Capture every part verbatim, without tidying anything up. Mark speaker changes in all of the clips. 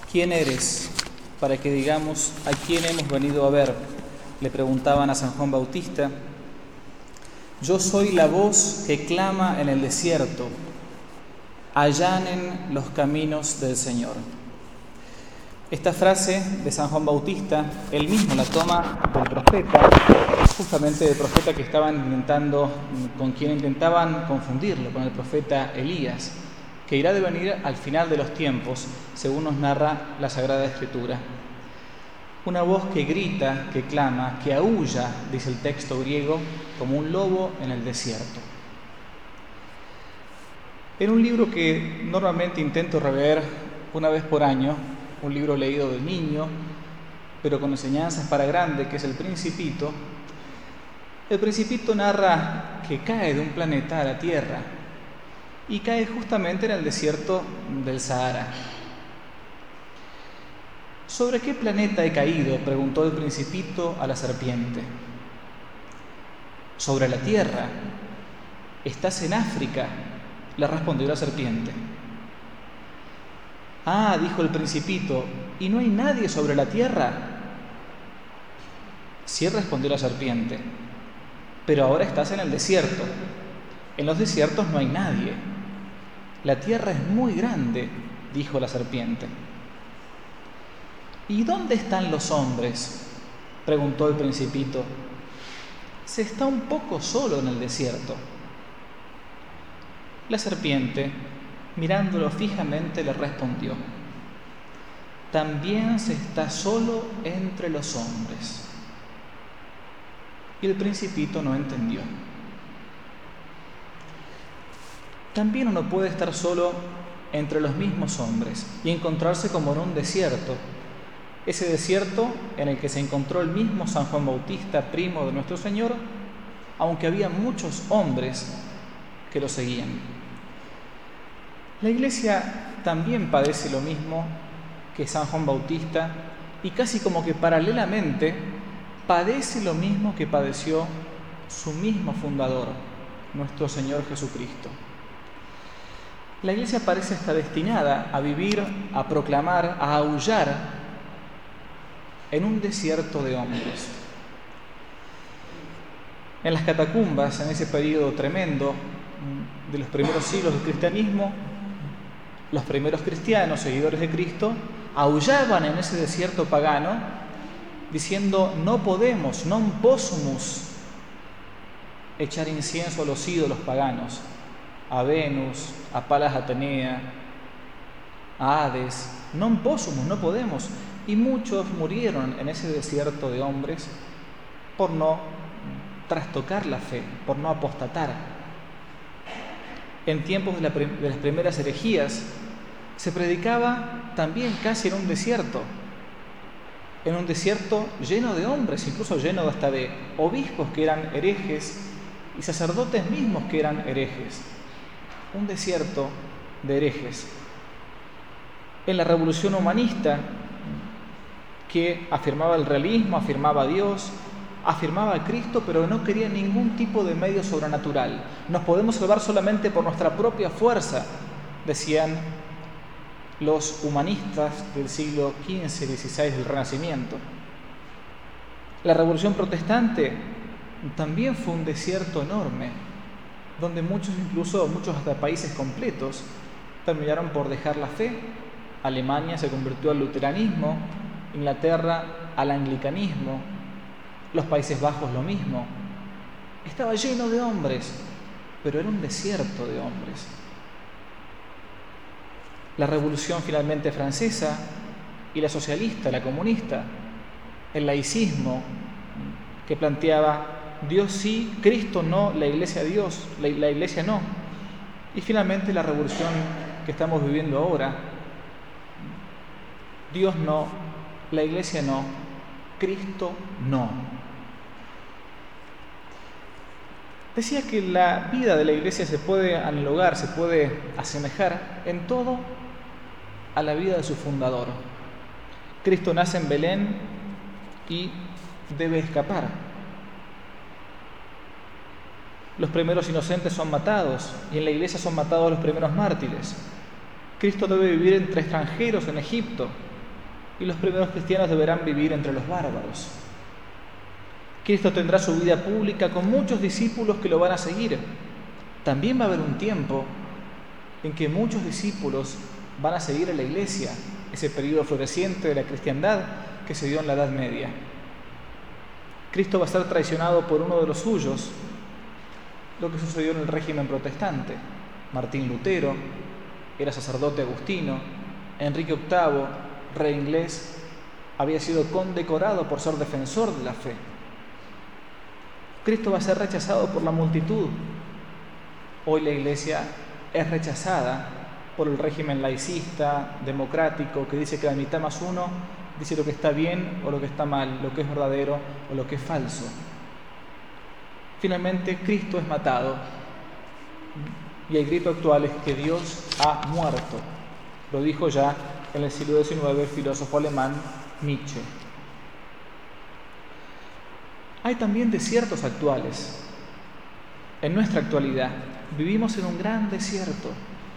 Speaker 1: ¿Quién eres para que digamos a quién hemos venido a ver? Le preguntaban a San Juan Bautista. Yo soy la voz que clama en el desierto, allanen los caminos del Señor. Esta frase de San Juan Bautista, él mismo la toma del profeta, justamente del profeta que estaban intentando, con quien intentaban confundirlo, con el profeta Elías, que irá de venir al final de los tiempos, según nos narra la Sagrada Escritura. Una voz que grita, que clama, que aúlla, dice el texto griego, como un lobo en el desierto. En un libro que normalmente intento releer una vez por año, un libro leído de niño, pero con enseñanzas para grande, que es El Principito, el Principito narra que cae de un planeta a la Tierra y cae justamente en el desierto del Sahara. ¿Sobre qué planeta he caído?, preguntó el Principito a la serpiente. Sobre la Tierra. ¿Estás en África?, le respondió la serpiente. Ah, dijo el Principito, ¿y no hay nadie sobre la Tierra? Sí, respondió la serpiente, pero ahora estás en el desierto. En los desiertos no hay nadie. La Tierra es muy grande, dijo la serpiente. ¿Y dónde están los hombres?, preguntó el Principito. Se está un poco solo en el desierto. La serpiente, mirándolo fijamente, le respondió: también se está solo entre los hombres. Y el Principito no entendió. También uno puede estar solo entre los mismos hombres y encontrarse como en un desierto, ese desierto en el que se encontró el mismo San Juan Bautista, primo de nuestro Señor, aunque había muchos hombres que lo seguían. La Iglesia también padece lo mismo que San Juan Bautista y casi como que paralelamente padece lo mismo que padeció su mismo fundador, nuestro Señor Jesucristo. La Iglesia parece estar destinada a vivir, a proclamar, a aullar en un desierto de hombres. En las catacumbas, en ese periodo tremendo de los primeros siglos del cristianismo, los primeros cristianos, seguidores de Cristo, aullaban en ese desierto pagano, diciendo: no podemos, non possumus, echar incienso a los ídolos paganos, a Venus, a Palas Atenea, a Hades, non possumus, no podemos. Y muchos murieron en ese desierto de hombres por no trastocar la fe, por no apostatar. En tiempos de, la, de las primeras herejías se predicaba también casi en un desierto, en un desierto lleno de hombres, incluso lleno hasta de obispos que eran herejes y sacerdotes mismos que eran herejes. Un desierto de herejes. En la Revolución Humanista, que afirmaba el realismo, afirmaba a Dios, afirmaba a Cristo, pero no quería ningún tipo de medio sobrenatural. Nos podemos salvar solamente por nuestra propia fuerza, decían los humanistas del siglo quince dieciséis del Renacimiento. La Revolución Protestante también fue un desierto enorme, donde muchos, incluso muchos hasta países completos, terminaron por dejar la fe. Alemania se convirtió al luteranismo, Inglaterra al anglicanismo, los Países Bajos lo mismo. Estaba lleno de hombres, pero era un desierto de hombres. La Revolución finalmente francesa y la socialista, la comunista, el laicismo, que planteaba Dios sí, Cristo no, la Iglesia Dios, la, la Iglesia no. Y finalmente la revolución que estamos viviendo ahora, Dios no, la Iglesia no, Cristo no. Decía que la vida de la Iglesia se puede analogar, se puede asemejar en todo a la vida de su fundador. Cristo nace en Belén y debe escapar. Los primeros inocentes son matados y en la Iglesia son matados los primeros mártires. Cristo debe vivir entre extranjeros en Egipto y los primeros cristianos deberán vivir entre los bárbaros. Cristo tendrá su vida pública con muchos discípulos que lo van a seguir. También va a haber un tiempo en que muchos discípulos van a seguir a la Iglesia, ese periodo floreciente de la cristiandad que se dio en la Edad Media. Cristo va a ser traicionado por uno de los suyos, lo que sucedió en el régimen protestante. Martín Lutero, era sacerdote agustino. Enrique octavo, rey inglés, había sido condecorado por ser defensor de la fe. Cristo va a ser rechazado por la multitud. Hoy la Iglesia es rechazada por el régimen laicista, democrático, que dice que la mitad más uno dice lo que está bien o lo que está mal, lo que es verdadero o lo que es falso. Finalmente, Cristo es matado y el grito actual es que Dios ha muerto. Lo dijo ya en el siglo diecinueve el filósofo alemán Nietzsche. Hay también desiertos actuales. En nuestra actualidad vivimos en un gran desierto.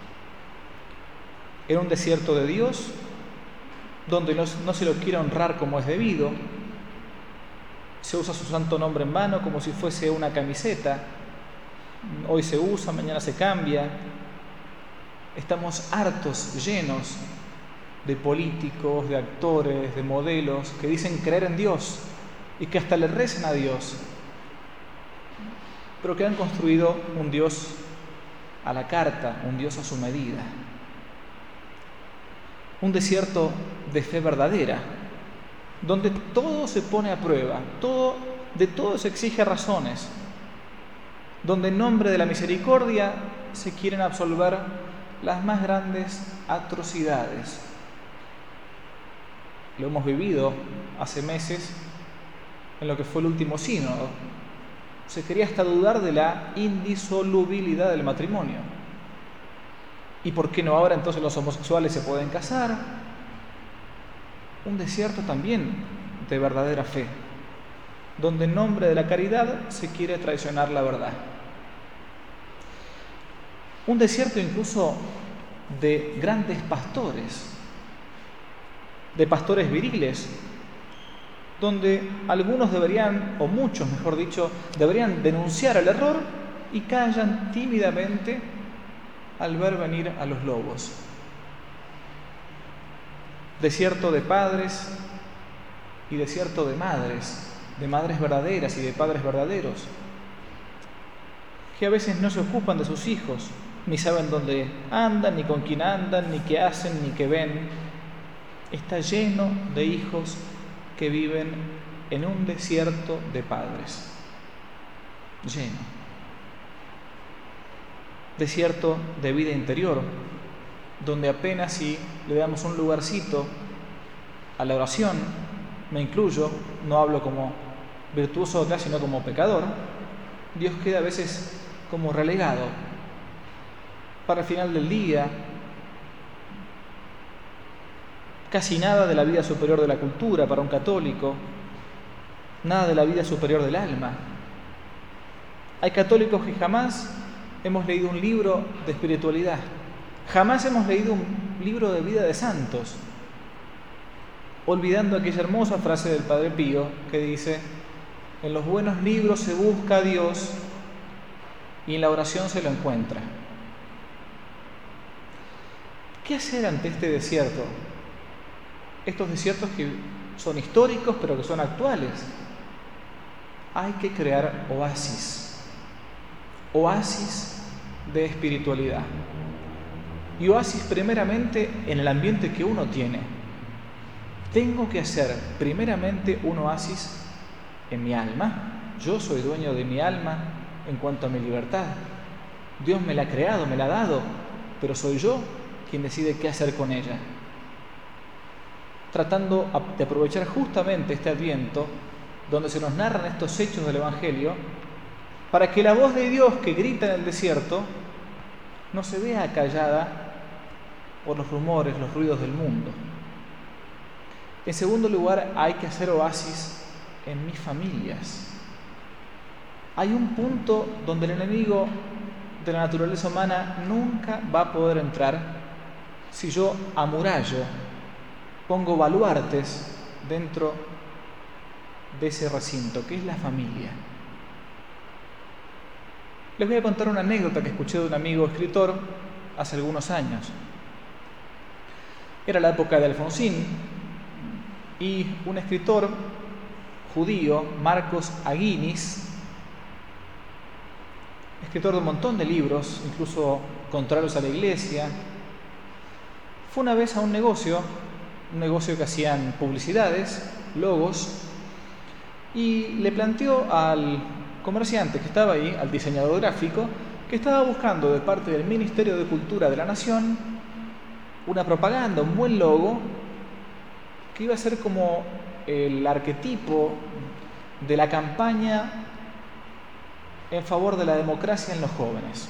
Speaker 1: En un desierto de Dios, donde no, no se lo quiere honrar como es debido. Se usa su santo nombre en vano como si fuese una camiseta. Hoy se usa, mañana se cambia. Estamos hartos, llenos de políticos, de actores, de modelos que dicen creer en Dios y que hasta le rezan a Dios, pero que han construido un Dios a la carta, un Dios a su medida. Un desierto de fe verdadera, donde todo se pone a prueba, todo, de todo se exige razones, donde en nombre de la misericordia se quieren absolver las más grandes atrocidades. Lo hemos vivido hace meses en lo que fue el último sínodo. Se quería hasta dudar de la indisolubilidad del matrimonio. ¿Y por qué no ahora entonces los homosexuales se pueden casar? Un desierto también de verdadera fe, donde en nombre de la caridad se quiere traicionar la verdad. Un desierto incluso de grandes pastores, de pastores viriles, donde algunos deberían, o muchos mejor dicho, deberían denunciar el error y callan tímidamente al ver venir a los lobos. Desierto de padres y desierto de madres, de madres verdaderas y de padres verdaderos, que a veces no se ocupan de sus hijos, ni saben dónde andan, ni con quién andan, ni qué hacen, ni qué ven. Está lleno de hijos que viven en un desierto de padres. Lleno. Desierto de vida interior, donde apenas si le damos un lugarcito a la oración, me incluyo, no hablo como virtuoso acá, sino como pecador, Dios queda a veces como relegado para el final del día. Casi nada de la vida superior de la cultura para un católico, nada de la vida superior del alma. Hay católicos que jamás hemos leído un libro de espiritualidad, jamás hemos leído un libro de vida de santos, olvidando aquella hermosa frase del Padre Pío que dice: en los buenos libros se busca a Dios y en la oración se lo encuentra. ¿Qué hacer ante este desierto? Estos desiertos que son históricos pero que son actuales. Hay que crear oasis, oasis de espiritualidad. Y oasis primeramente en el ambiente que uno tiene. Tengo que hacer primeramente un oasis en mi alma. Yo soy dueño de mi alma en cuanto a mi libertad. Dios me la ha creado, me la ha dado, pero soy yo quien decide qué hacer con ella. Tratando de aprovechar justamente este Adviento, donde se nos narran estos hechos del Evangelio, para que la voz de Dios que grita en el desierto no se vea acallada por los rumores, los ruidos del mundo. En segundo lugar, hay que hacer oasis en mis familias. Hay un punto donde el enemigo de la naturaleza humana nunca va a poder entrar si yo amurallo pongo baluartes dentro de ese recinto, que es la familia. Les voy a contar una anécdota que escuché de un amigo escritor hace algunos años. Era la época de Alfonsín y un escritor judío, Marcos Aguinis, escritor de un montón de libros, incluso contrarios a la iglesia, fue una vez a un negocio, un negocio que hacían publicidades, logos, y le planteó al comerciante que estaba ahí, al diseñador gráfico, que estaba buscando de parte del Ministerio de Cultura de la Nación una propaganda, un buen logo, que iba a ser como el arquetipo de la campaña en favor de la democracia en los jóvenes.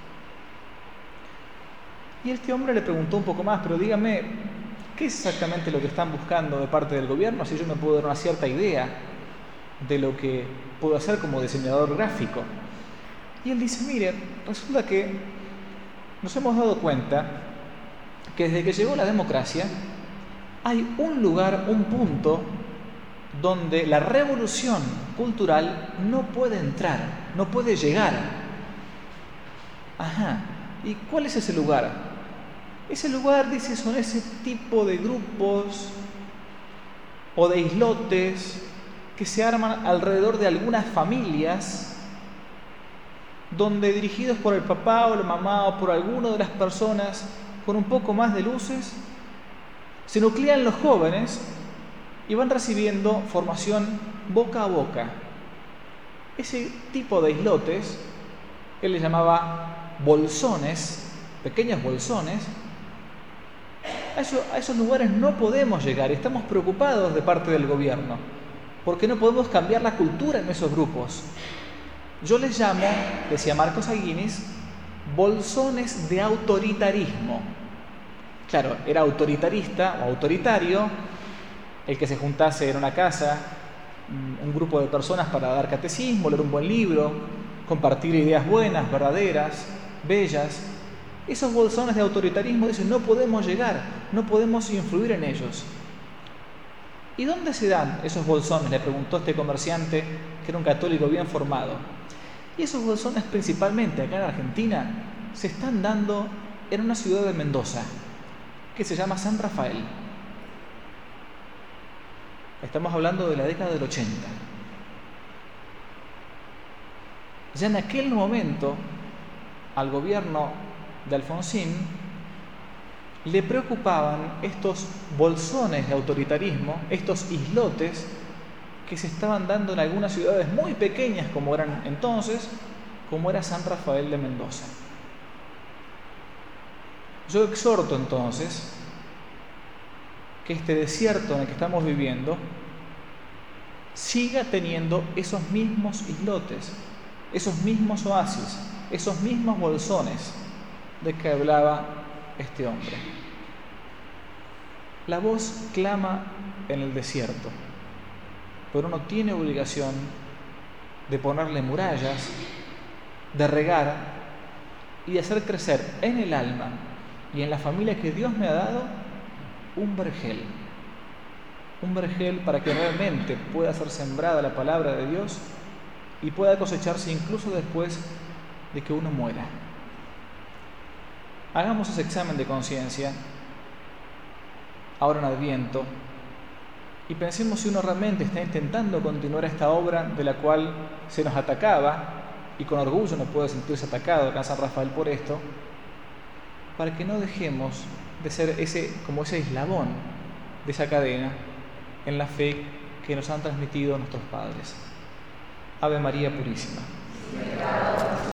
Speaker 1: Y este hombre le preguntó un poco más, pero dígame, ¿qué es exactamente lo que están buscando de parte del gobierno? Así yo me puedo dar una cierta idea de lo que puedo hacer como diseñador gráfico. Y él dice, mire, resulta que nos hemos dado cuenta que desde que llegó la democracia hay un lugar, un punto donde la revolución cultural no puede entrar, no puede llegar. Ajá, ¿y cuál es ese lugar? Ese lugar, dice, son ese tipo de grupos o de islotes que se arman alrededor de algunas familias, donde dirigidos por el papá o la mamá o por alguna de las personas con un poco más de luces, se nuclean los jóvenes y van recibiendo formación boca a boca. Ese tipo de islotes, él le llamaba bolsones, pequeños bolsones. A, eso, a esos lugares no podemos llegar, estamos preocupados de parte del gobierno, porque no podemos cambiar la cultura en esos grupos. Yo les llamo, decía Marcos Aguinis, bolsones de autoritarismo. Claro, era autoritarista o autoritario el que se juntase en una casa un grupo de personas para dar catecismo, leer un buen libro, compartir ideas buenas, verdaderas, bellas. Esos bolsones de autoritarismo, dicen, no podemos llegar, no podemos influir en ellos. ¿Y dónde se dan esos bolsones?, le preguntó este comerciante, que era un católico bien formado. Y esos bolsones, principalmente acá en Argentina, se están dando en una ciudad de Mendoza, que se llama San Rafael. Estamos hablando de la década del ochenta. Ya en aquel momento, al gobierno de Alfonsín le preocupaban estos bolsones de autoritarismo, estos islotes que se estaban dando en algunas ciudades muy pequeñas como eran entonces, como era San Rafael de Mendoza. Yo exhorto entonces que este desierto en el que estamos viviendo siga teniendo esos mismos islotes, esos mismos oasis, esos mismos bolsones de que hablaba este hombre. La voz clama en el desierto, pero uno tiene obligación de ponerle murallas, de regar y de hacer crecer en el alma y en la familia que Dios me ha dado un vergel. Un vergel para que realmente pueda ser sembrada la palabra de Dios y pueda cosecharse incluso después de que uno muera. Hagamos ese examen de conciencia ahora en Adviento y pensemos si uno realmente está intentando continuar esta obra de la cual se nos atacaba, y con orgullo no puede sentirse atacado acá en San Rafael por esto, para que no dejemos de ser ese, como ese eslabón de esa cadena en la fe que nos han transmitido nuestros padres. Ave María Purísima.